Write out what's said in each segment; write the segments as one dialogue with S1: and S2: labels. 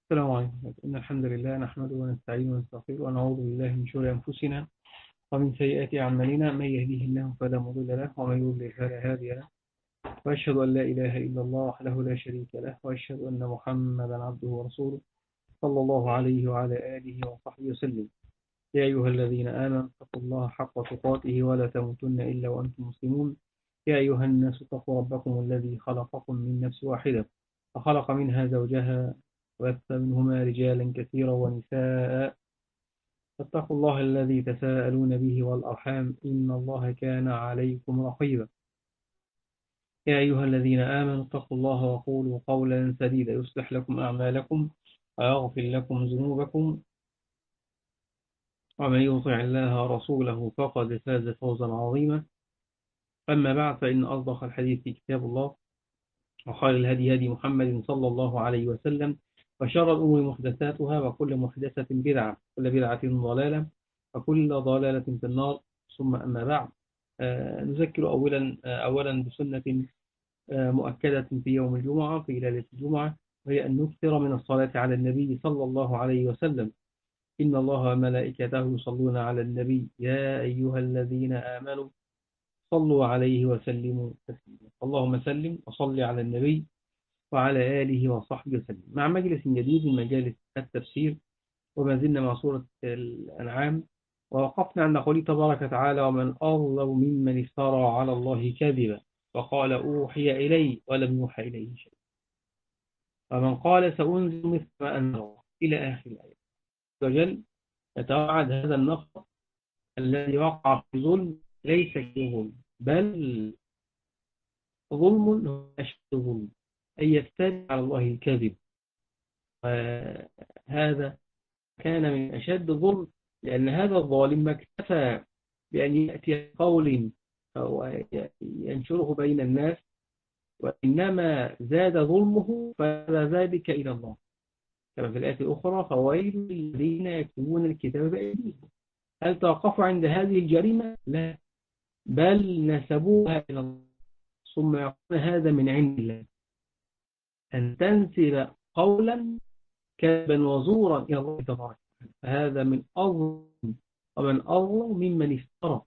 S1: السلام عليكم. إن الحمد لله نحمده ونستعينه ونستغفره ونعوذ بالله من شرور أنفسنا ومن سيئات أعمالنا. من يهديه الله فلا مضل له ومن يضلل فلا هادي له، وأشهد أن لا إله إلا الله وحده لا شريك له، وأشهد أن محمدا عبده ورسوله صلى الله عليه وعلى آله وصحبه وسلم. يا أيها الذين آمنوا اتقوا الله حق تقاته ولا تموتن إلا وأنتم مسلمون. يا أيها الناس اتقوا ربكم الذي خلقكم من نفس واحدة وخلق منها زوجها وبث منهما رجالا كثيرا ونساء. فاتقوا الله الذي تساءلون به والأرحام إن الله كان عليكم رقيبا. يا أيها الذين آمنوا اتقوا الله وقولوا قولا سديدا يصلح لكم أعمالكم ويغفر لكم ذنوبكم، ومن يطع الله ورسوله فقد فاز فوزا عظيما. أما بعد، فإن أصدق الحديث كتاب الله، وخير الهدي هدي محمد صلى الله عليه وسلم، وشر الأمور محدثاتها، وكل محدثة بدعة، كل بدعة ضلالة، وكل ضلالة في النار. ثم أما بعد، نذكر أولا بسنة مؤكدة في يوم الجمعة، في ليلة الجمعة، وهي أن نكثر من الصلاة على النبي صلى الله عليه وسلم. إن الله وملائكته يصلون على النبي يا أيها الذين آمنوا صلوا عليه وسلموا تسليما. اللهم سلم وصل على النبي وعلى آله وصحبه وسلم. مع مجلس جديد من مجالس التفسير، وما زلنا مع سورة الأنعام، ووقفنا عند قوله تبارك وتعالى: ومن أظلم ممن افترى على الله كذبا وقال أوحي إلي ولم يوحى إليه شيء، ومن قال سأنزل مثل ما أنزل الله، إلى آخر الآية. وجل يتوعد هذا النفر الذي وقع في ظلم ليس ظلم، بل ظلم هو أشد ظلم، أن يفتري على الله الكذب. وهذا كان من أشد الظلم، لأن هذا الظالم ما اكتفى بأن يأتي قول أو ينشره بين الناس، وإنما زاد ظلمه فزاد ذلك إلى الله، كما في الآية الأخرى: فويل للذين يكتبون الكتاب بأيديهم. هل توقفوا عند هذه الجريمة؟ لا، بل نسبوها إلى الله، ثم يقول هذا من عند الله. أن تنسب قولا كذبا وزورا إلى الله تبارك وتعالى، فهذا من أظلم، ومن أظلم ممن افترى.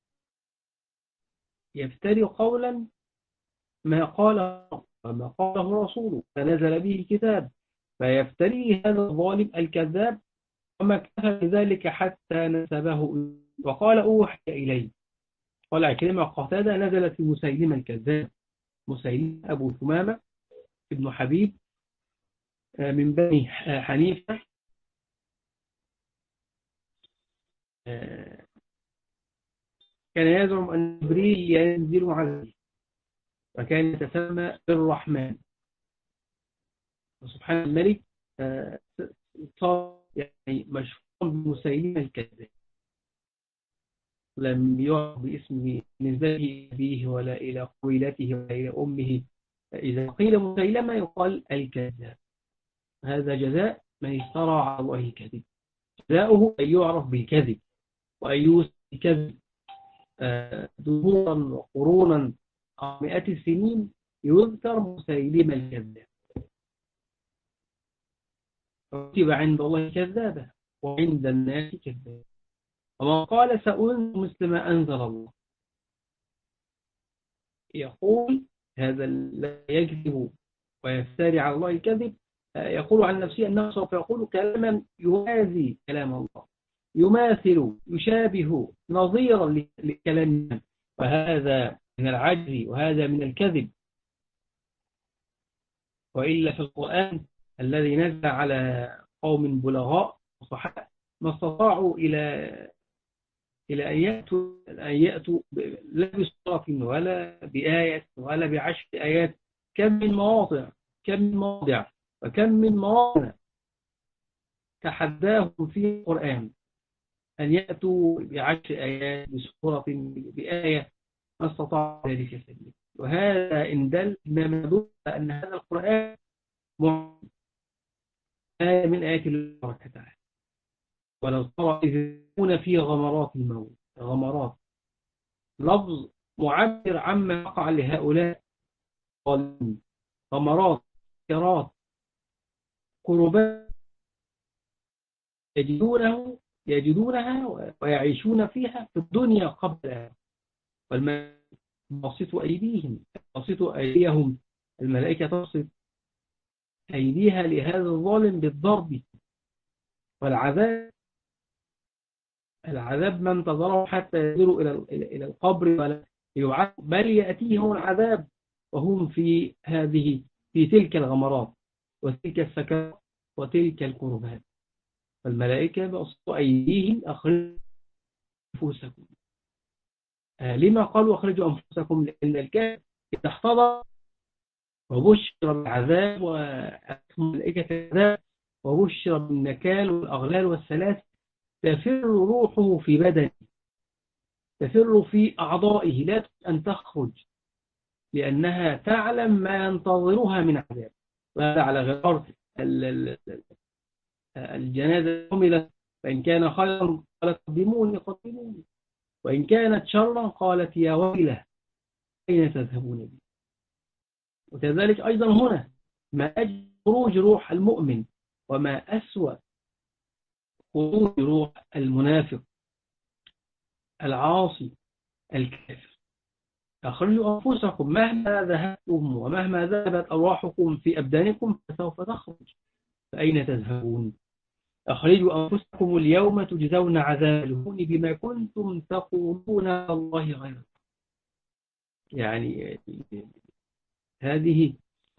S1: يفتري قولا ما قاله وما قاله رسوله فنزل به الكتاب، فيفتري هذا الظالم الكذاب، وما اكتفى بذلك حتى نسبه وقال أوحي إليه. قال كلمة قتادة نزلت في مسيلمة الكذاب، مسيلمة أبو ثمامة ابن حبيب من بني حنيفة، كان يزعم أن جبريل ينزل عليه، وكان يتسمى بالرحمن. وسبحان الملك صار يعني مشهور بمسيلمة الكذاب، لم يعرف باسمه بالنسبة إليه ولا إلى قبيلته ولا إلى أمه. إذا قيل مسيلمة يقال الكذاب. هذا جزاء من افترى على الله الكذب، جزاؤه أن يعرف بالكذب وأن يوسف بالكذب دهورا وقرونا أو مئات السنين، يذكر مسيلمة الكذاب، كتب عند الله كذابة وعند الناس كذابة. ومن قال سأنزل مثل ما أنزل الله، يقول هذا لا يكذب ويفتري على الله الكذب، يقول عن نفسه أنه سوف يقول كلاما يوازي كلام الله، يماثل يشابه نظيرا لكلام الله، وهذا من العجز وهذا من الكذب. وإلا في القرآن الذي نزل على قوم بلغاء وصحاء ما استطاعوا إلى أن يأتوا لا بسورة ولا بآية ولا بعشر آيات. كم من مواضع وكم من مواضع تحداهم في القرآن أن يأتوا بعشر آيات بسورة بآية، ما استطاعوا ذلك سبيلا. وهذا إن دل إنما يدل أن هذا القرآن آية من آيات الله تعالى. ولو ترى إذ يكون في غمرات الموت، غمرات لفظ معبر عما وقع لهؤلاء الظالمين، غمرات، كرات، قربات يجدونها ويعيشون فيها في الدنيا قبل والملائكة بسطوا أيديهم الملائكة تبسط أيديها لهذا الظالم بالضرب والعذاب. العذاب ما انتظره حتى يصلوا إلى القبر ولا يعذب، بل يأتيهم العذاب وهم في تلك الغمرات وتلك السكرات وتلك الكربات. فالملائكة بسطوا أيديهم أخرجوا أنفسكم. لما قالوا أخرجوا أنفسكم؟ لأن الكافر إذا احتضر وبشر بالعذاب وملائكة العذاب وبشر بالنكال والأغلال والسلاسل تفر روحه في بدنه، تفر في أعضائه، لا أن تخرج لأنها تعلم ما ينتظرها من عذاب. وهذا على غرار الجنازة حملت، فإن كان خيرا قالت قدموني قدموني، وإن كانت شرا قالت يا ويله أين تذهبون بي. وكذلك أيضا هنا ما أجل خروج روح المؤمن وما أسوأ خروج روح المنافق العاصي الكافر. أخرجوا أنفسكم مهما ذهبتم ومهما ذهبت أرواحكم في أبدانكم فسوف تخرج، فأين تذهبون؟ أخرجوا أنفسكم اليوم تجزون عذاب الهون بما كنتم تقولون على الله غير. يعني هذه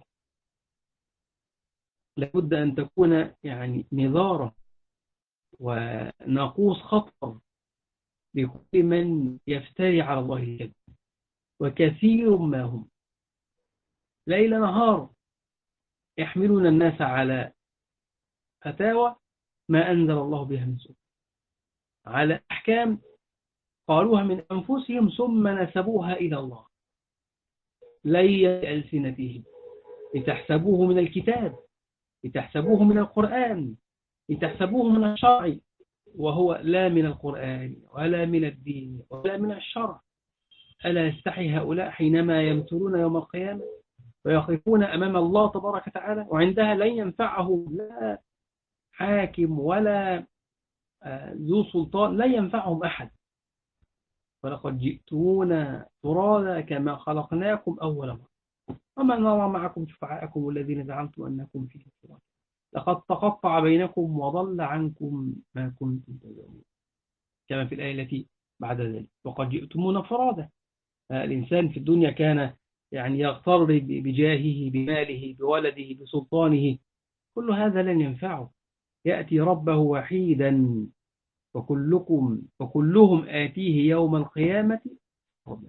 S1: لابد أن تكون يعني نظارة وناقوس خطر لكل من يفتري على الله الكذب، وكثير ما هم ليل نهار يحملون الناس على فتاوى ما أنزل الله بها من سلطان، على أحكام قالوها من أنفسهم ثم نسبوها إلى الله لي ألسنتهم لتحسبوه من الكتاب، لتحسبوه من القرآن، لتحسبوه من الشرع، وهو لا من القرآن ولا من الدين ولا من الشرع. ألا يستحي هؤلاء حينما يمترون يوم القيامة ويقفون أمام الله تبارك وتعالى، وعندها لن ينفعهم لا حاكم ولا ذو سلطان، لا ينفعهم أحد. ولقد جئتونا فرادا كما خلقناكم أول مرة وما نرى معكم شفعاءكم الذين زعمتم أنكم فيهم شركاء لقد تقطع بينكم وضل عنكم ما كنتم تزعمون، كما في الآية التي بعد ذلك. وقد جئتمونا فرادا. الإنسان في الدنيا كان يعني يغتر بجاهه بماله بولده بسلطانه، كل هذا لن ينفعه. يأتي ربه وحيدا وكلهم آتيه يوم القيامة فردا.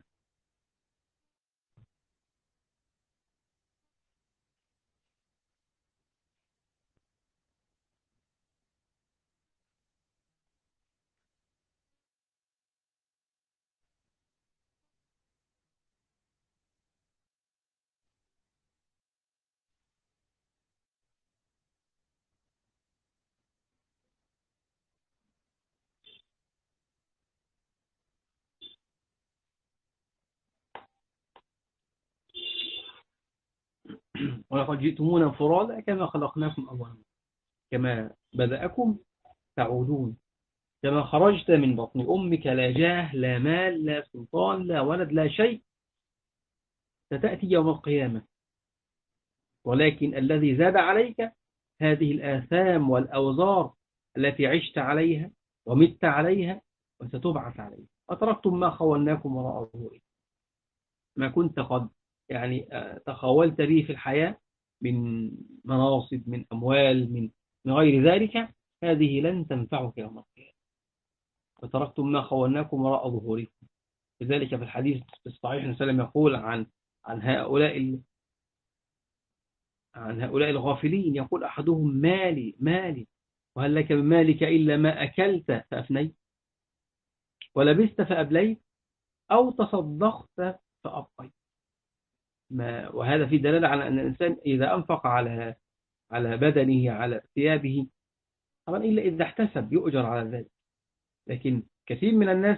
S1: ولقد جئتمونا فرادا كما خلقناكم أول مرة كما بدأكم تعودون. كما خرجت من بطن أمك لا جاه لا مال لا سلطان لا ولد لا شيء، ستأتي يوم القيامة، ولكن الذي زاد عليك هذه الآثام والأوزار التي عشت عليها ومت عليها وستبعث عليها. وتركتم ما خولناكم وراء ظهوركم، ما كنت قد يعني تخولت به في الحياة من مناصب من أموال من غير ذلك، هذه لن تنفعك يوم القيامة. وتركتم ما خولناكم وراء ظهوركم. لذلك في الحديث الصحيح النبي صلى الله عليه وسلم يقول عن هؤلاء الغافلين، يقول أحدهم مالي مالي، وهل لك من مالك إلا ما أكلت فأفنيت ولبست فأبليت أو تصدقت فأبقيت. وهذا في دلالة على أن الإنسان إذا أنفق على بدنه على ثيابه طبعا إلا إذا احتسب يؤجر على ذلك. لكن كثير من الناس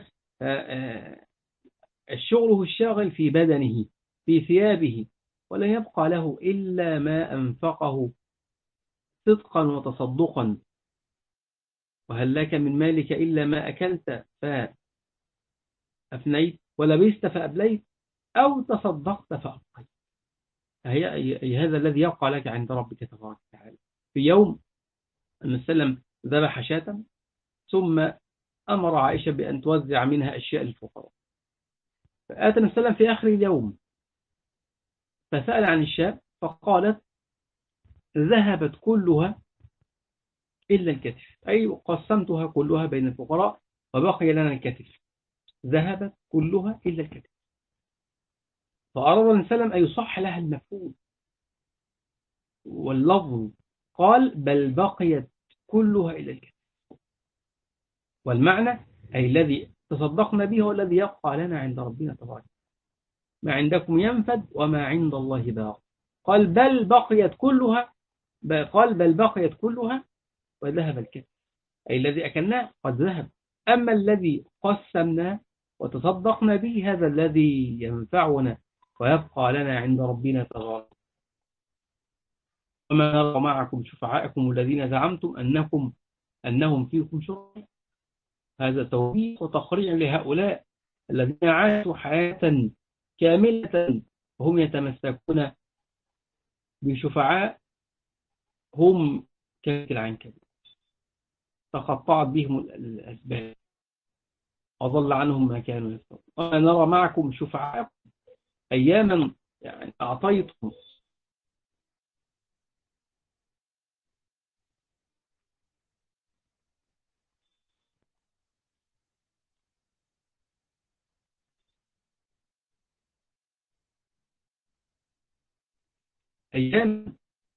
S1: الشغل الشاغل في بدنه في ثيابه ولا يبقى له إلا ما أنفقه صدقا وتصدقا وهل لك من مالك إلا ما أكلت فأفنيت ولبست فأبليت أو تصدقت فأبقيت. هي هذا الذي يقع لك عند ربك تبارك وتعالى. في يوم النبي صلى الله عليه وسلم ذبح شاة، ثم أمر عائشة بأن توزع منها أشياء للفقراء. فآتى النبي صلى الله عليه وسلم في آخر اليوم فسأل عن الشاة فقالت ذهبت كلها إلا الكتف، أي قسمتها كلها بين الفقراء وبقي لنا الكتف. ذهبت كلها إلا الكتف. فأراد النبي صلى الله عليه وسلم أن يصح لها المفهوم واللفظ، قال بل بقيت كلها إلا الكتف. والمعنى أي الذي تصدقنا به هو الذي يبقى لنا عند ربنا تبارك. ما عندكم ينفد وما عند الله باق. قال بل بقيت كلها، قال بل بقيت كلها وذهب الكتف، أي الذي أكلناه قد ذهب. أما الذي قسمناه وتصدقنا به هذا الذي ينفعنا ويبقى لنا عند ربنا تبارك. وما نرى معكم شفعاءكم الذين زعمتم أنهم فيكم شركاء. هذا توبيخ وتقريع لهؤلاء الذين عاشوا حياة كاملة وهم يتمسكون بشفعاء هم كالعنكبوت، تقطعت بهم الأسباب وضل عنهم ما كانوا يفترون. وما نرى معكم شفعاء أياما يعني أعطيتهم أيام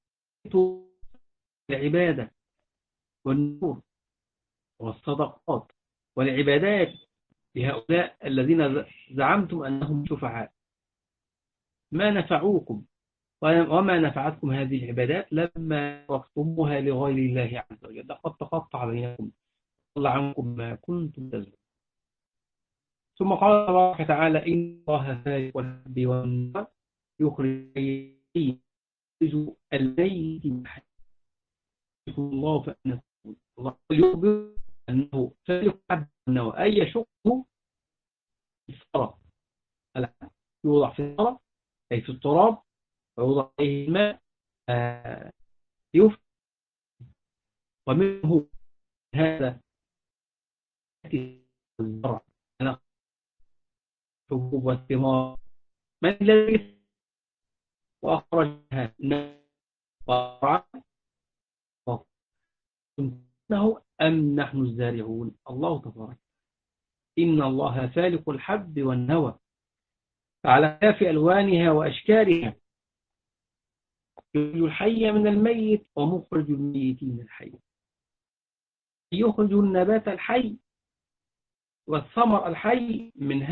S1: العبادة والنور والصدقات والعبادات لهؤلاء الذين زعمتم أنهم شفعاء، ما نفعوكم وما نفعتكم هذه العبادات لما صرفتموها لغير الله عز وجل. لقد تقطع بينكم ضل عنكم ما كنتم تزعمون. ثم قال تبارك وتعالى إن الله فالق الحب والنوى يخرج الميت من الحي. الله فأنه الله يخبر أنه فالق الحب والنوى، أي يشقه في الثرى، يوضع في الثرى أي في التراب ويوضع عليه الماء يفرق. ومنه هذا الزرع حبوب والثمار، من الذي وأخرجها وأخرجها أم نحن الزارعون. الله تبارك إن الله فالق الحب والنوى على اختلاف ألوانها وأشكالها، يخرج الحي من الميت ومخرج الميت من الحي، يخرج النبات الحي والثمر الحي من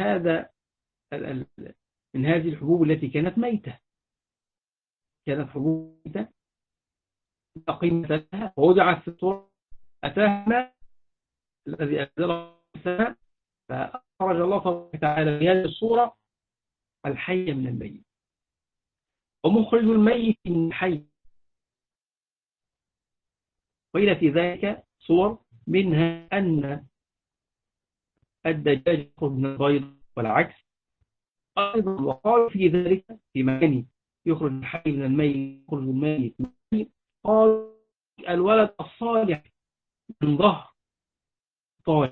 S1: هذه الحبوب التي كانت ميتة، كانت حبوب ميتة لا قيمة لها ووضعت في التراب أتاها الماء الذي أنزله السماء فأخرج الله تبارك وتعالى في هذه الصورة الحي من الميت ومخرج الميت من الحي. وإلى في ذلك صور منها أن الدجاج يخرج من البيض والعكس أيضا. وقال في ذلك في مكان يخرج الحي من الميت يخرج الميت من الحي، قال الولد الصالح من ظهر طالع،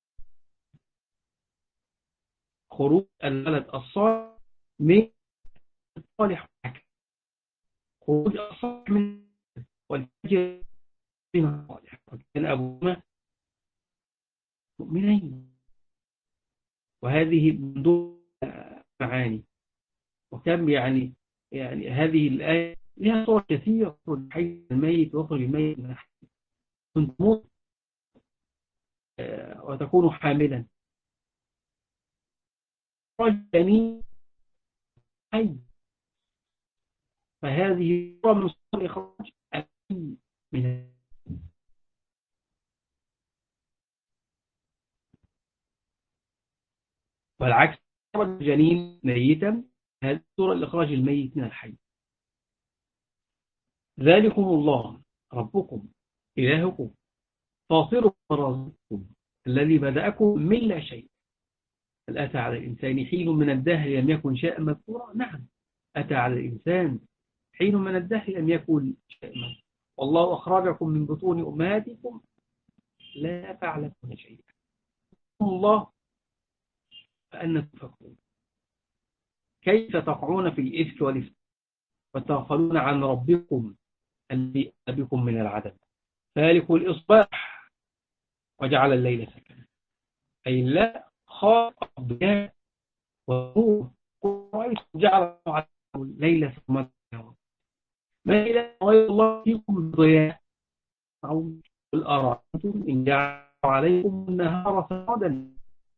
S1: خروج الولد الصالح من الصالح، خروج الصالح من والفجر من الصالح. وكان أبوهما مؤمنين. وهذه من دون معاني. وكم يعني هذه الآية لها صور كثيرة، يخرج الحي الميت ويخرج الميت من الحي. كنت موت وتكون حاملا رجل حي، فهذه صورة من صور إخراج الحي من والعكس الجنين ميتا، هذه صورة لإخراج الميت من الحي. ذلكم الله ربكم إلهكم فاطر رزقكم الذي بدأكم من لا شيء. هل أتى على الإنسان حين من الدهر لم يكن شيئا مذكورا؟ نعم، أتى على الإنسان حين من الدهر لم يكن شيئا مذكورا. والله أخرجكم من بطون أمهاتكم لا تعلمون شيئا. الله فأنا تفكرون. كيف تقعون في الإفك والإفك وتغفلون عن ربكم الذي بكم من العدم. فالق الإصباح وجعل الليل سكنا، أي لا خلق الضياء والنور. رأيت جعل الليل ثم ما إله غير الله فيكم ضياء أو قل أرأيتم إن جعل عليكم النهار سرمدا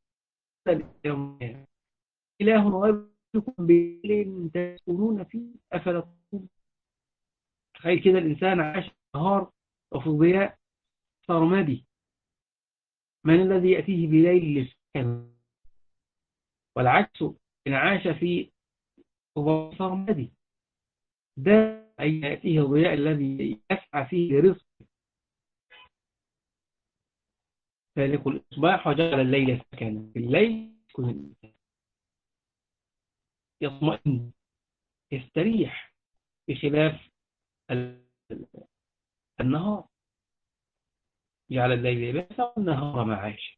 S1: إله غير فيكم بليل تسكنون فيه أفلا تبصرون. تخيل كده الإنسان عاش نهار وفي ضياء سرمدي، من الذي يأتيه بليل للسكن؟ والعكس إن عاش في ضياء سرمدي ده أي يأتيه الضياء الذي يسعى فيه لرزق. فالق الإصباح وجعل الليل سكنا، في الليل يكون الإنسان يطمئن يستريح بخلاف النهار. جعل الليل لباسا والنهار معاشا.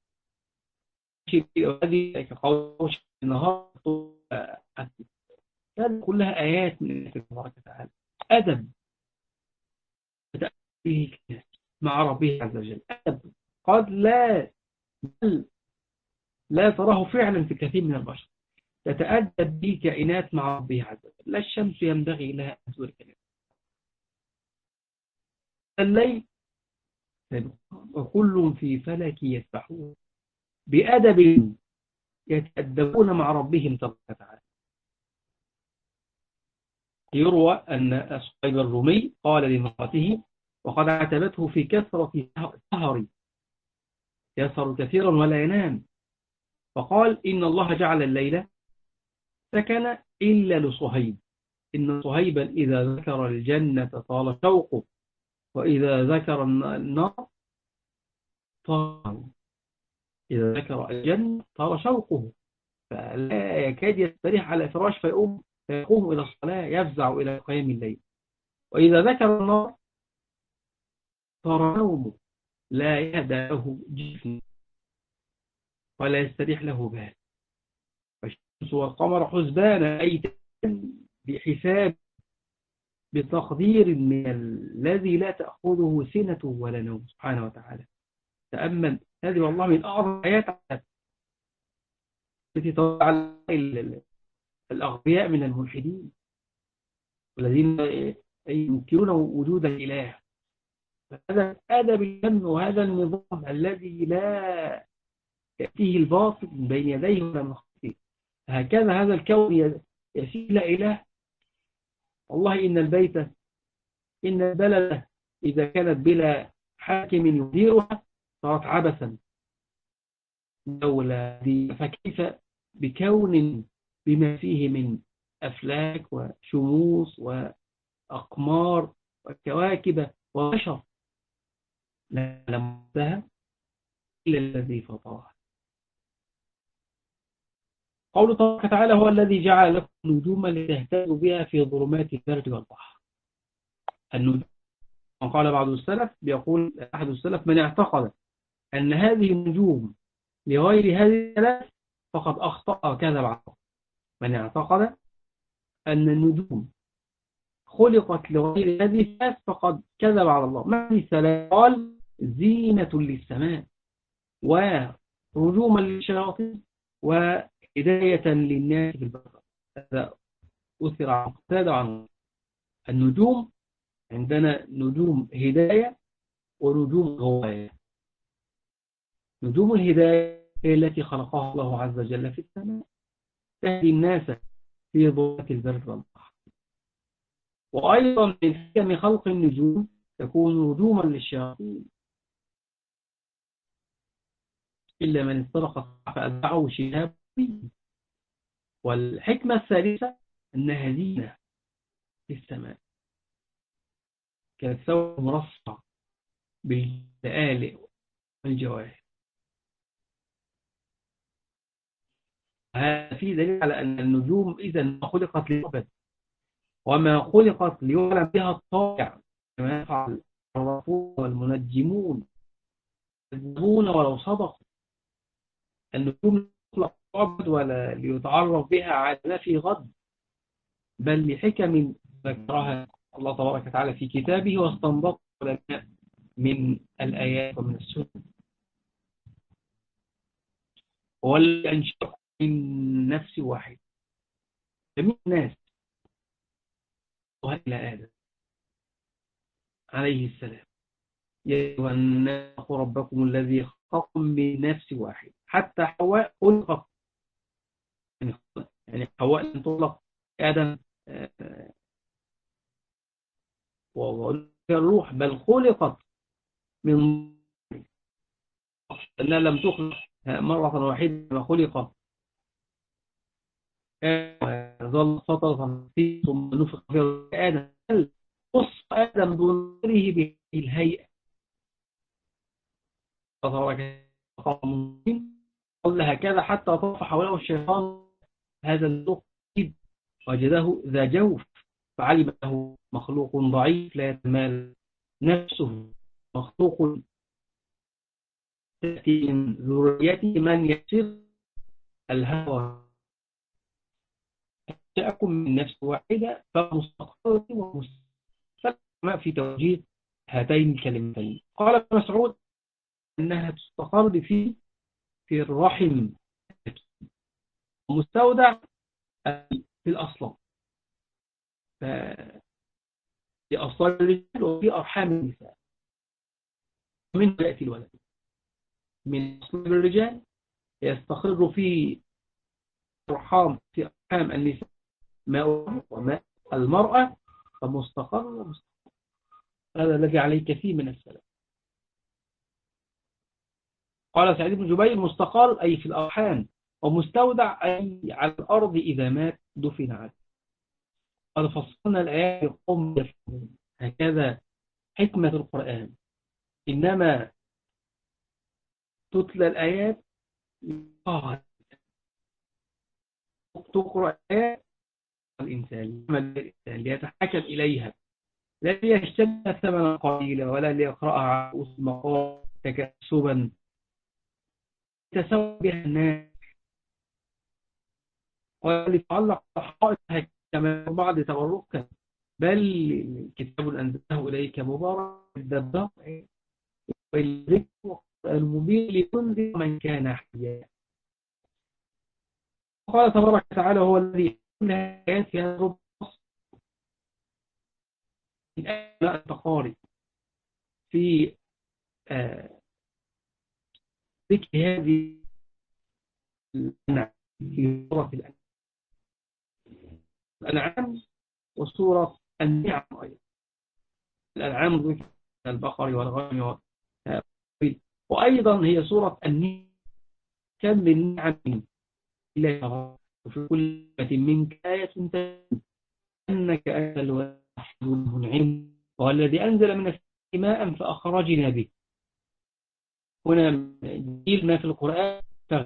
S1: هذه كقول النهار هذه كلها آيات من الله تبارك وتعالى. أدب تتأدب به مع ربه عز وجل. أدب قد لا تراه فعلا في كثير من البشر. تتأدب به كائنات مع ربه عز وجل. لا الشمس ينبغي لها أن تدرك الليل وكل في فلك يسبحون بأدب يتأدبون مع ربهم تبارك وتعالى. يروى أن صهيب الرومي قال لامرأته وقد عتبته في كثرة سهري، يسهر كثيرا ولا ينام، فقال إن الله جعل الليل سكن إلا لصهيب، إن صهيبا إذا ذكر الجنة طال شوقه وإذا ذكر النار طال، إذا ذكر الجنة طال شوقه فلا يكاد يستريح على فراش فيقوم إلى الصلاة، يفزع إلى قيام الليل. وإذا ذكر النار طار نومه، لا يهدى له جسم ولا يستريح له بال. والشمس والقمر حسبان، أي بحساب بتقدير من الذي لا تأخذه سنة ولا نوم سبحانه وتعالى. تأمل هذه والله من أعظم آيات التي تدل على الأغبياء من الملحدين والذين ينكرون وجود الإله. هذا أدب الفن وهذا النظام الذي لا يأتيه الباطل من بين يديه ولا من خلفه. هكذا هذا الكون يسير لا إله. والله إن البلد إذا كانت بلا حاكم يديرها صارت عبثا دولة دي، فكيف بكون بما فيه من أفلاك وشموس وأقمار وكواكب وبشر لا يعلمها إلا الذي فطرها. قوله تبارك وتعالى هو الذي جعل لكم نجوما لتهتدوا بها في ظلمات البر والبحر. النجوم قال بعض السلف، بيقول أحد السلف من اعتقد أن هذه النجوم لغير هذه الثلاث فقد أخطأ كذب على الله. من اعتقد أن النجوم خلقت لغير هذه الثلاث فقد كذب على الله. ما هذه الثلاث؟ قال زينة للسماء ورجوما للشياطين وهداية للناس بالبصر. هذا أثر عن قتادة عن النجوم. عندنا نجوم هداية ونجوم غواية. نجوم الهداية هي التي خلقها الله عز وجل في السماء تهدي الناس في ظلمات البر والبحر. وأيضا من حكم خلق النجوم تكون نجوما للشياطين، إلا من استرق فأتبعه شهاب. والحكمة الثالثة أنها زينة للسماء كالثوب مرصع باللآلئ الجواهر. هذا فيه دليل على أن النجوم إذا خلقت للعبد، وما خلقت ليعلم بها الطائع، كما يفعل الرسول والمنجمون يكذبون ولو صدقوا. النجوم تخلق للعبد ولا ليتعرف بها على ما في غد، بل لحكم ذكرها الله تبارك وتعالى في كتابه واستنبط العلماء من الآيات ومن السنة. هو الذي أنشأكم من نفس واحدة، جميع الناس إلى آدم عليه السلام. يا أيها الناس اتقوا ربكم الذي خلقكم من نفس واحدة. حتى حواء خلقت، يعني حواء لم تخلق آدم والروح، بل خلقت من أنها لم تخلق مرة واحدة كما خلق ظل فترة ثم نفخ في آدم، قص آدم دون غيره بالهيئة. قال هكذا حتى طاف حوله الشيطان هذا الذوق، وجده ذا جوف، فعلم له مخلوق ضعيف لا يتمال نفسه، مخلوق تأتي من ذريته من يسر الهوى. جاءكم من نفس واحدة فمستقر ومستقر في توجيه هاتين الكلمتين. قال ابن مسعود أنها تستقر في الرحم، مستودع في الأصل، في أصل الرجال وفي أرحام النساء، من يأتي الولد من أصل الرجال يستقر في أرحام النساء ماء وماء المرأة، فمستقر هذا الذي عليه كثير من السلام. قال سعيد بن جبير مستقر أي في الأرحام، ومستودع أي على الأرض إذا مات دفن عنه. قد فصلنا الآيات لقوم يفهمون. هكذا حكمة القرآن، إنما تتلى الآيات تقرأ آيات الإنسان ليتحكم إليها، لا ليشتري ثمنا قليلا ولا ليقرأها على رؤوس المقام تكسبا يتسوى بها الناس، وليتعلق حقائقها كما بعض تبركا، بل كتاب أنزله إليك مبارك الدبار والذكر المبين لتنذر من كان حيا. قال تبارك وتعالى هو الذي كل آيات يا رب من أجل التقارب في ذكر هذه الأنعام في سورة الأنعام وسورة النعم أيضا. الأنعام ذكر البقر والغنم وأيضا هي سورة النعم، كم من نعم إليها وفي كل منك آية أنك أنت الواحد المنعم، والذي أنزل من السماء فأخرجنا به. هنا جيل ما في القرآن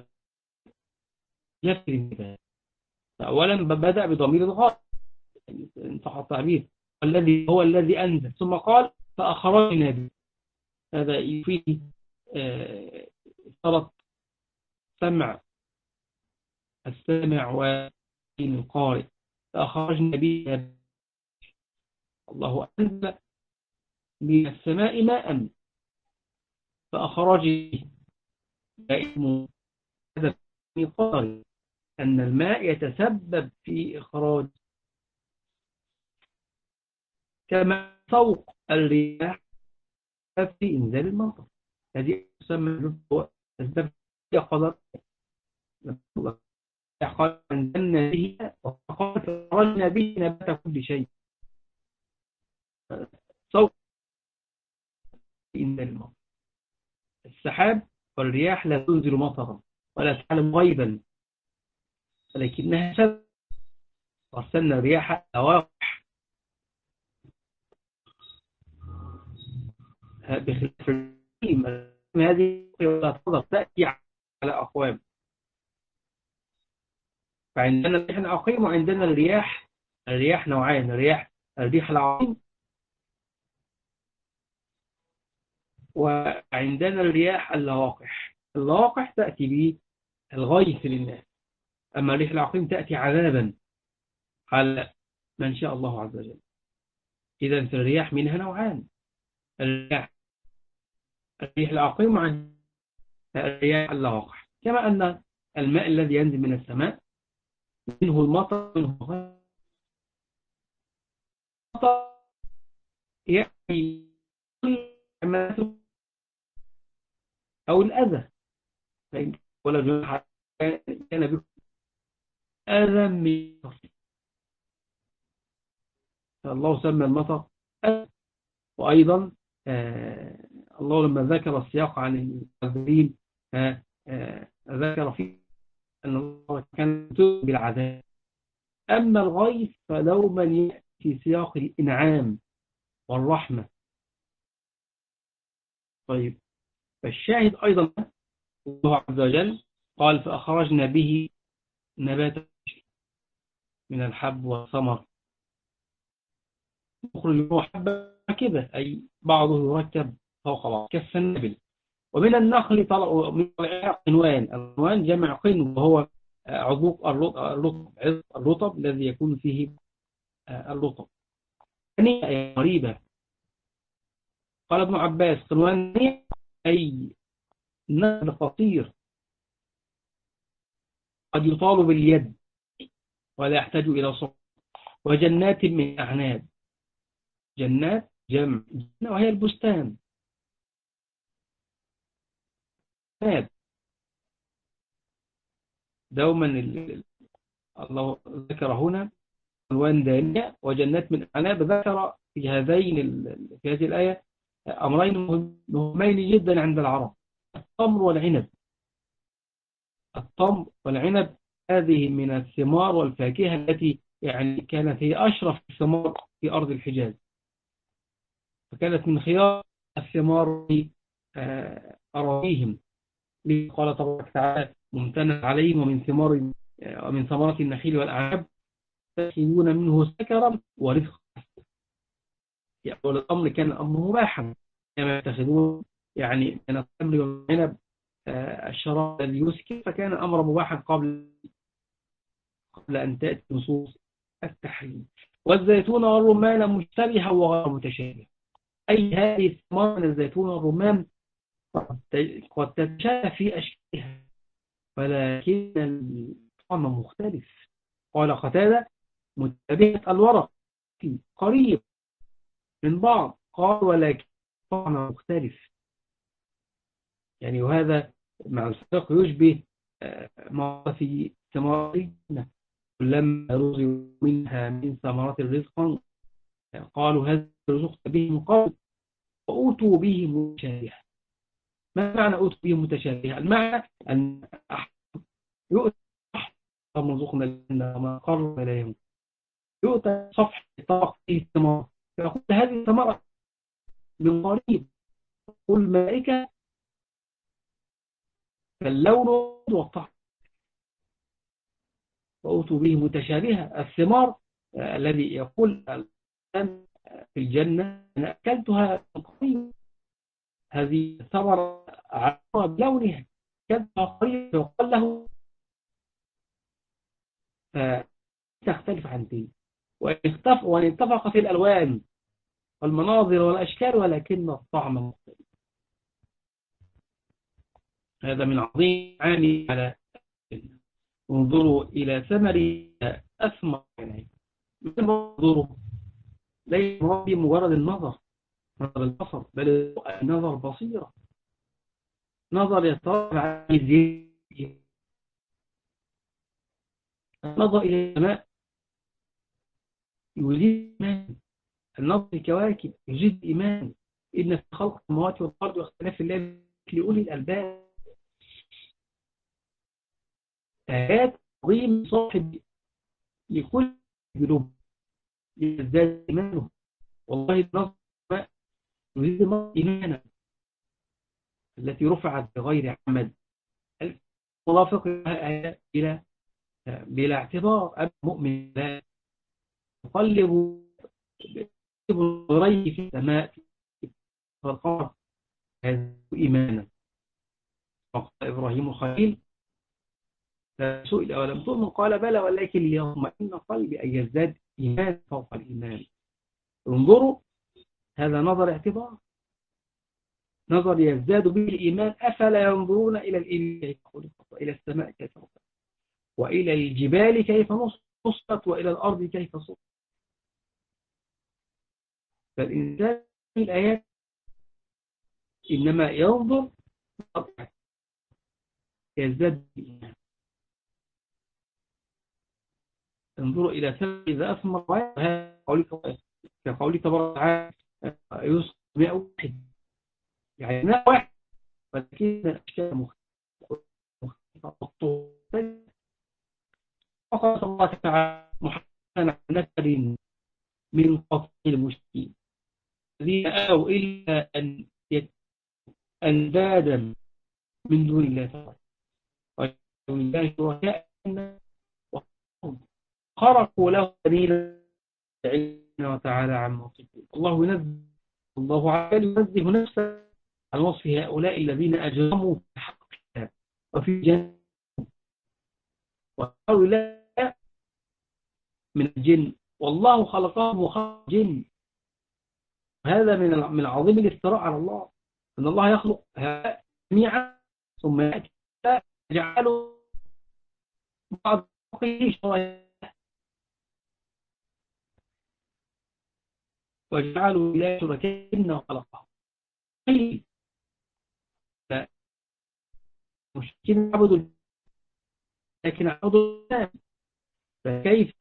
S1: نفس المثال. أولا بدأ بضمير الغائب إن صح التعبير، الذي هو الذي أنزل، ثم قال فأخرجنا به. هذا يفيد صلة سمع السامع والقارئ. فأخرجنا به، الله أنزل من السماء ماء فأخرج به. هذا قال أن الماء يتسبب في إخراج، كما سوق الرياح في إنزال المطر. هذه تسمى أسباب قدر قال أنزلنا به وقال فرجنا به نبات كل شيء، سوق إنزال المطر. السحاب والرياح لا تنزل مطرا ولا تعلم غيبا، ولكنها سبب. أرسلنا الرياح لواقح بخلاف هذه فعندنا الريح العقيم وعندنا الرياح نوعين، الريح العقيم، وعندنا الرياح اللواقح تأتي بالغيث للناس، أما الريح العقيم تأتي عذابا على من شاء الله عز وجل. إذا في الرياح منها نوعان، الريح العقيم عن الرياح اللواقح، كما أن الماء الذي ينزل من السماء منه المطر، يعني أو الأذى، ولا جناح كان بكم أذى من الله سمى المطر أذى. وأيضا الله لما ذكر السياق عن المعذبين ذكر فيه أن الله كان بالعذاب. أما الغيث فدوما يأتي في سياق الإنعام والرحمة. طيب، فالشاهد أيضا الله عز وجل قال فأخرجنا به نبات من الحب والثمر، يخرج منه حبة كده، أي بعضه يركب فوق بعض كالسنابل. ومن النخل من قنوان، القنوان جمع قنو، وهو عضوق الرطب الذي يكون فيه الرطب. ثانية قريبة، قال ابن عباس قنوان أي نخل قصير قد يطال باليد ولا يحتاج إلى صوت. وجنات من أعناب، جنات جمع جنة وهي البستان. دوما الله ذكر هنا ألوان دانية وجنات من أعناب، ذكر في في هذه الآية أمرين مهمين جدا عند العرب، التمر والعنب. التمر والعنب هذه من الثمار والفاكهة التي يعني كانت هي أشرف الثمار في أرض الحجاز، فكانت من خيار الثمار في أراضيهم. قال تبارك وتعالى ممتنع عليهم ومن ثمرات النخيل والأعناب تأكلون منه سكرا ورزقا. يعني الأمر كان الأمر مباحا، كما يتخذون يعني من التمر والعنب الشراب الذي يسكر، فكان الأمر مباحا قبل أن تأتي نصوص التحريم. والزيتون والرمان مشتبهة وغير متشابه، أي هذه الثمار من الزيتون والرمان قد تتشابه في أشكالها ولكن الطعم مختلف. قال قتادة متشابهة الورق قريب من بعض، قال ولكن الطعم مختلف. يعني وهذا مع الفرق يشبه ما في ثمار كلما رزقوا منها من ثمرات الرزق قالوا هذا رزقت به من قبل وأوتوا به متشابها. ما معنى أوتوا به متشابها؟ المعنى أن يؤتى مرزقنا لنا ما قرب لا يموت، يؤتى صفحة طبق فيه الثمار فيقول هذه الثمرة من قريب، قل الملائكة فاللون والطعم، وأوتوا به متشابهة. الثمار الذي يقول في الجنة أنا أكلتها من قريب، هذه الثمرة عرفها بلونها، أكلتها قريب يقال له تختلف عن تلك، وإن اتفق في الألوان والمناظر والأشكال ولكن الطعم مختلف. هذا من عظيم عامل على انظروا إلى ثمر أثمر يعني انظروا ليس مجرد النظر، نظر البصر، بل النظر بصيرة، نظر يتطلب على الزيادة، النظر إلى السماء يزيد إيمان، النظر الكواكب يزيد إيمان. إن في خلق السماوات والأرض واختلاف الليل لأولي الألباب آيات عظيم صاحب لكل قلوب يزداد إيمانه. والله النظر يزيد إيمانا التي رفعت بغير عمد. المرافق إلى بلا اعتبار. أما المؤمن لا يقلب نظريه في السماء فالقمر، هذا إيمانا. وقال إبراهيم الخليل سئل أولم تؤمن قال بلى ولكن ليطمئن قلبي، أن يزداد إيمان فوق الإيمان. انظروا، هذا نظر اعتبار، نظر يزداد به الإيمان. أفلا ينظرون إلى الإبل كيف خلقت، وإلى السماء كيف رفعت، وإلى الجبال كيف نصبت، وإلى الأرض كيف صفت. فالإنسان في الآيات إنما ينظر يزداد الإيمان. انظروا إلى سماء إذا أثمر كقوله تبارك وتعالى يسقط 100 واحد، يعني 100 واحد ولكن الأشياء مختلفة. وقال الله تعالى محمد عن نفر من قتل المشركين الذين آووا إلا أن أندادا من دون الله تعالى ومن الله شركاء خرقوا له سبيلا وتعالى عما يصفون. الله عز ينزه نفسه عن وصف هؤلاء الذين أجرموا في حق الله وفي جنة وهؤلاء من الجن، والله خلقهم وخلق الجن. هذا من عظيم الافتراء على الله، أن الله يخلق هؤلاء جميعا ثم يأتي يجعلوا بعض وجعلوا لا شركائنا وخلقهم. مشركين عبدوا لكن عبدوا الله، فكيف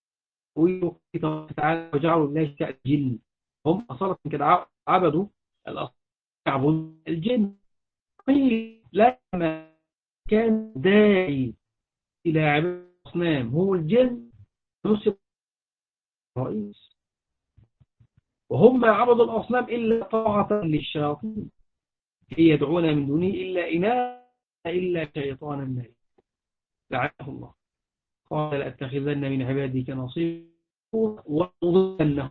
S1: تعالى وجعلوا الله كالجن؟ هم أصلا كده عبدوا عبدوا الجن. قيل لما كان داعي إلى عبادة الأصنام هو الجن نصب رئيس، وهم ما عبدوا الأصنام إلا طاعة للشياطين هي يدعون من دونه إلا إناثا إلا شيطانا ماردا لعنه الله. قال لأتخذن من عبادك نصيبا وأضلنهم.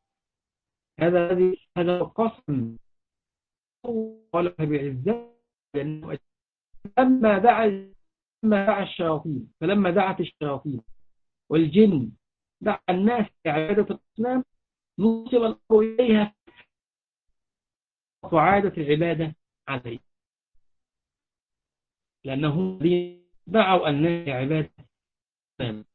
S1: هذا القسم قال بعزته لأنه لما دعا الشياطين، فلما دعت الشياطين والجن دعا الناس لعبادة الأصنام نصب الأمر إليها وعادت العبادة عليه، لأنهم دعوا الناس لعبادة الأصنام.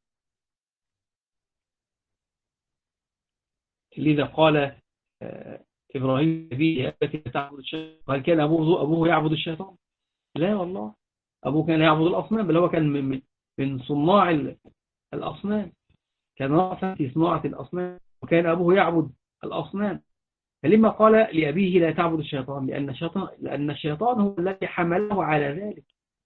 S1: لذا قال إبراهيم أبيه أبتي تعبد الشيطان، قال كان أبوه يعبد الشيطان؟ لا والله، أبوه كان يعبد الأصنام، بل هو كان من صناع الأصنام، كان رأسا في صناعة الأصنام، وكان أبوه يعبد الأصنام. فلما قال لأبيه لا تعبد الشيطان؟ لأن الشيطان هو الذي حمله على ذلك.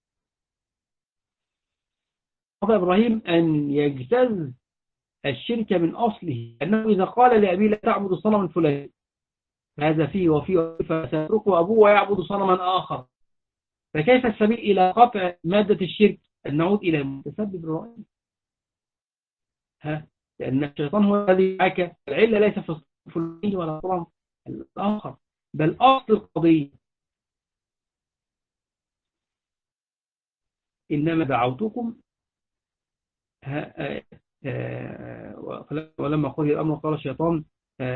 S1: قضى إبراهيم أن يجتاز الشرك من أصله، أنه إذا قال لأبيه لا تعبد الصنم الفلاني هذا فيه وفيه فسيتركه أبوه ويعبد صنما آخر، فكيف السبيل إلى قطع مادة الشرك؟ أن نعود إلى المتسبب الرئيسي، لأن الشيطان هو الذي حكى العلة ليس في الفلاني ولا الصنم الآخر، بل أصل القضية إنما دعوتكم ولما قضي الأمر قال الشيطان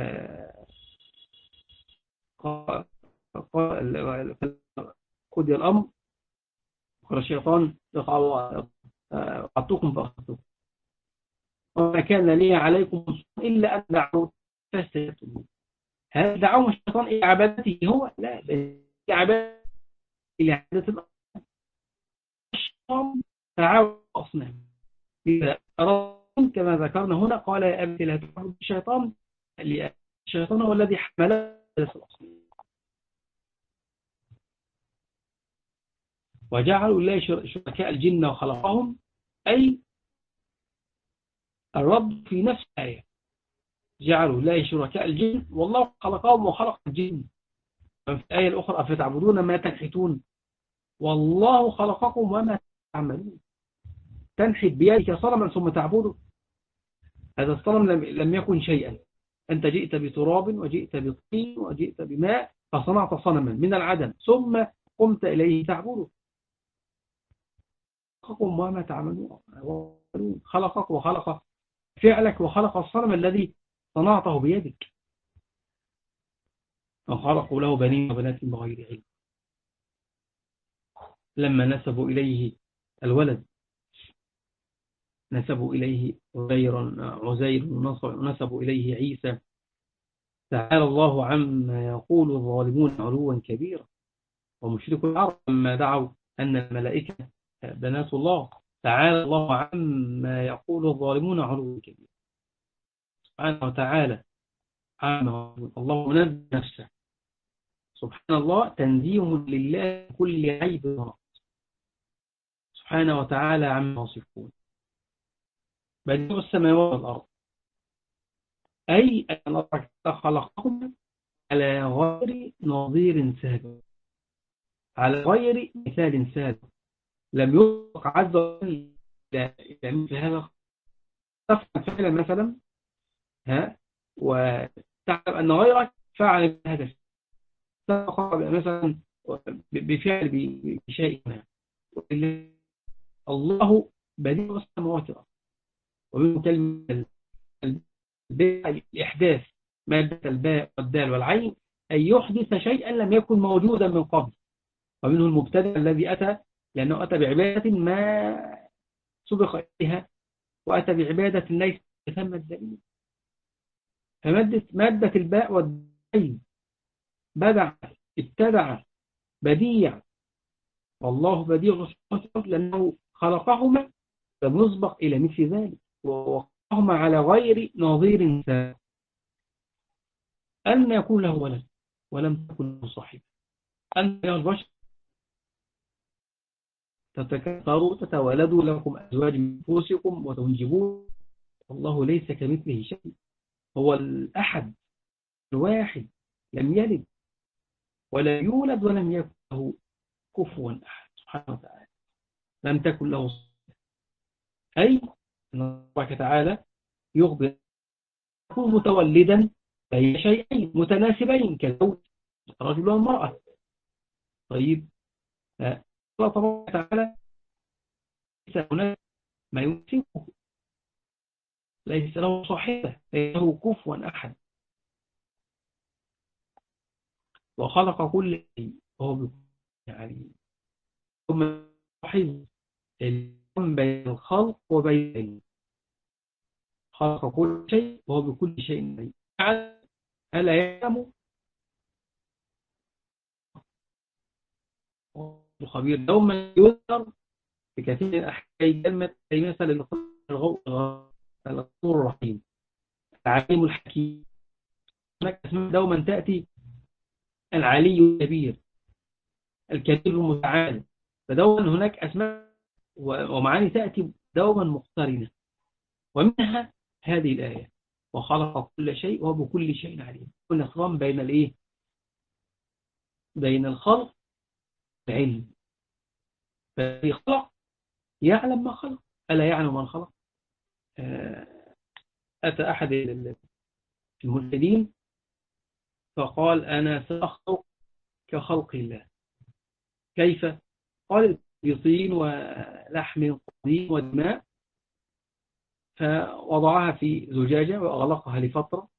S1: قضي الأمر قال الشيطان وعدتكم فأخذتكم وما كان لي عليكم إلا أن دعوت فاستجبتم. هل دعوهم الشيطان إلى عبادته هو؟ لا، بل إلى عبادة الأصنام. الشيطان تعاون الأصنام. إذا أردتم كما ذكرنا هنا قال يا أبت لا تعبد الشيطان، الشيطان هو الذي حمله الأصنام. وجعلوا الله شركاء الجن وخلقهم، أي الرب في نفس الآية جعلوا الله شركاء الجن والله خلقهم وخلق الجن. في الآية الأخرى أفتعبدون ما تنحتون والله خلقكم وما تعملون. تنحت بيدك صنما ثم تعبده. هذا الصنم لم يكن شيئا، أنت جئت بتراب وجئت بطين وجئت بماء فصنعت صنما من العدم ثم قمت إليه تعبده. خلقكم وما تعملون، خلقك وخلق فعلك وخلق الصنم الذي صنعته بيدك. وخلقوا له بنين وبنات بغير علم لما نسبوا إليه الولد، نسبوا إليه عزير ونسبوا إليه عيسى. تعالى الله عما يقول الظالمون علوا كبيرا. ومشركو العرب لما دعوا أن الملائكة بنات الله، تعالى الله عما يقول الظالمون علوا كبيرا. سبحانه وتعالى عما الله منزه نفسه، سبحان الله تنزيه لله كل عيب ونقص، سبحانه وتعالى عما يصفون. بديع السماوات والأرض، أي أن الله خلقهم على غير نظير سابق، على غير مثال سابق، لم يسبق عز وجل في هذا. تفعل فعلا مثلا وتعلم أن غيرك فعل هذا الشيء، سبق مثلا بفعل بشيء ما. الله بديع السماوات والأرض، ومنه كلمة الإحداث، مادة الباء والدال والعين، أن يحدث شيئا لم يكن موجودا من قبل. ومنه المبتدع الذي أتى لأنه أتى بعبادة ما سبق إليها، وأتى بعبادة ليس ثم الدليل. فمادة الباء والدال بدع، ابتدع، بديع. والله بديع لأنه خلقهما لم يسبق إلى مثل ذلك، ووقعهما على غير نظير سابق. أن يكون له ولد ولم تكن له صاحبة، أن يا البشر تتكاثروا تتولدوا لكم أزواج من أنفسكم وتنجبون، والله ليس كمثله شيء، هو الأحد الواحد، لم يلد ولا يولد ولم يكن له كفوا أحد سبحانه وتعالى، لم تكن له صاحبة. أي أن الله تعالى يخبر يكون متولدا بين شيئين متناسبين كالزوج الرجل والمرأة. طيب الله تبارك وتعالى ليس هناك ما يمسكه، ليس له صاحبة، ليس له كفوا أحد، وخلق كل شيء وهو يعني ثم صاحب بين الخلق وبين العلم. خلق كل شيء وهو بكل شيء عليم. ألا يعلم الخبير دوما يذكر في كثير من الأحكام كلمة أي مثل الغفور الرحيم، العليم الحكيم. هناك اسماء دوما تأتي، العلي الكبير، الكبير المتعال، فدوما هناك أسماء ومعاني تأتي دوما مقترنة، ومنها هذه الآية وخلق كل شيء وبكل شيء عليم. كل نظام بين الإيه؟ بين الخلق والعلم. فالذي خلق يعلم ما خلق، ألا يعلم من خلق؟ أتى أحد الملحدين فقال أنا سأخلق كخلق الله. كيف؟ قال بطين ولحم قديم ودماء، فوضعها في زجاجة وأغلقها لفترة،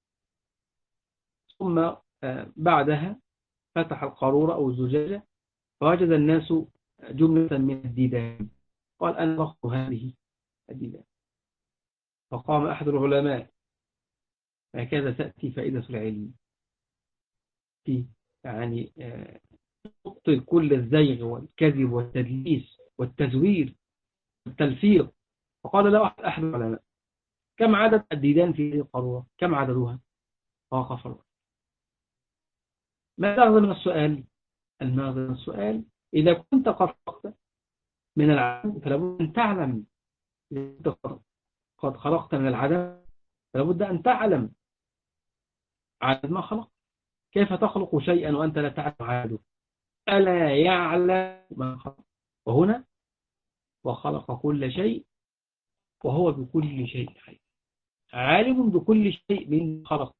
S1: ثم بعدها فتح القارورة أو الزجاجة فوجد الناس جملة من الديدان. قال أنا أخذ هذه الديدان. فقام أحد العلماء، هكذا تأتي فائدة العلم، في يعني تبطل كل الزيغ والكذب والتدليس والتزوير والتلفيق. فقال له أحد العلماء كم عدد الديدان في هذه القارورة؟ كم عددها؟ فوقف الرجل. ما الغرض من السؤال؟ المغزى من السؤال إذا كنت قد خلقت من العدم فلابد أن تعلم، إذا كنت قد خلقت من العدم فلابد أن تعلم عدد ما خلق. كيف تخلق شيئا وأنت لا تعلم عدده؟ ألا يعلم ما خلق؟ وهنا وخلق كل شيء وهو بكل شيء حي، عالم بكل شيء من خلق.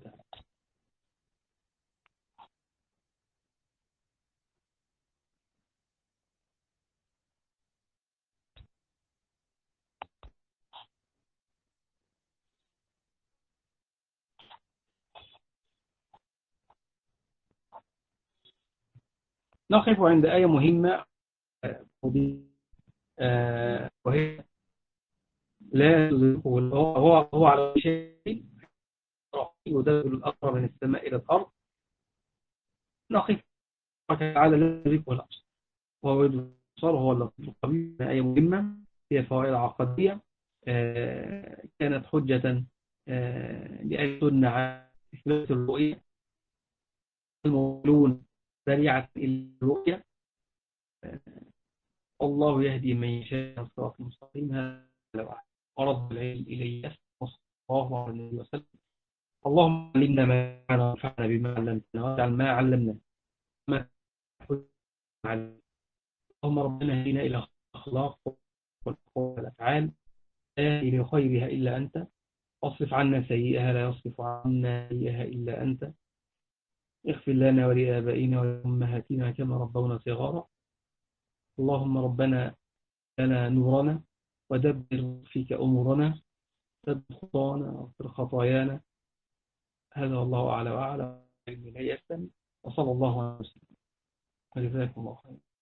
S1: نقف عند آية مهمة، وهي لا تدركه، هو على شيء يدبر الأمر من السماء إلى الأرض. نقف تعالى لا تدركه الأبصار وهو يدرك الأبصار وهو اللطيف الخبير. آية مهمة فيها فوائد عقدية، كانت حجة لأهل السنة على إثبات الرؤية. المولون سريعة الرؤية. آه، الله يهدي من يشاء صراط مستقيم. هذا لو ورد العلم إليه صلى الله عليه وسلم. اللهم علمنا ما ينفعنا وانفعنا بما علمتنا واجعل ما علمنا ما علمنا. اللهم ربنا هدينا إلى أخلاق والأفعال لا لخيرها إلا أنت، واصرف عنا سيئها لا يصرف عنا سيئها إلا أنت. اغفر لنا ولآبائنا ولأمهاتنا كما ربونا صغارا. اللهم ربنا لنا نورنا ودبر فيك أمورنا، ثبت خطانا واغفر خطايانا. هذا والله أعلى وأعلى. وصلى الله عليه وسلم وجزاكم الله خيرا.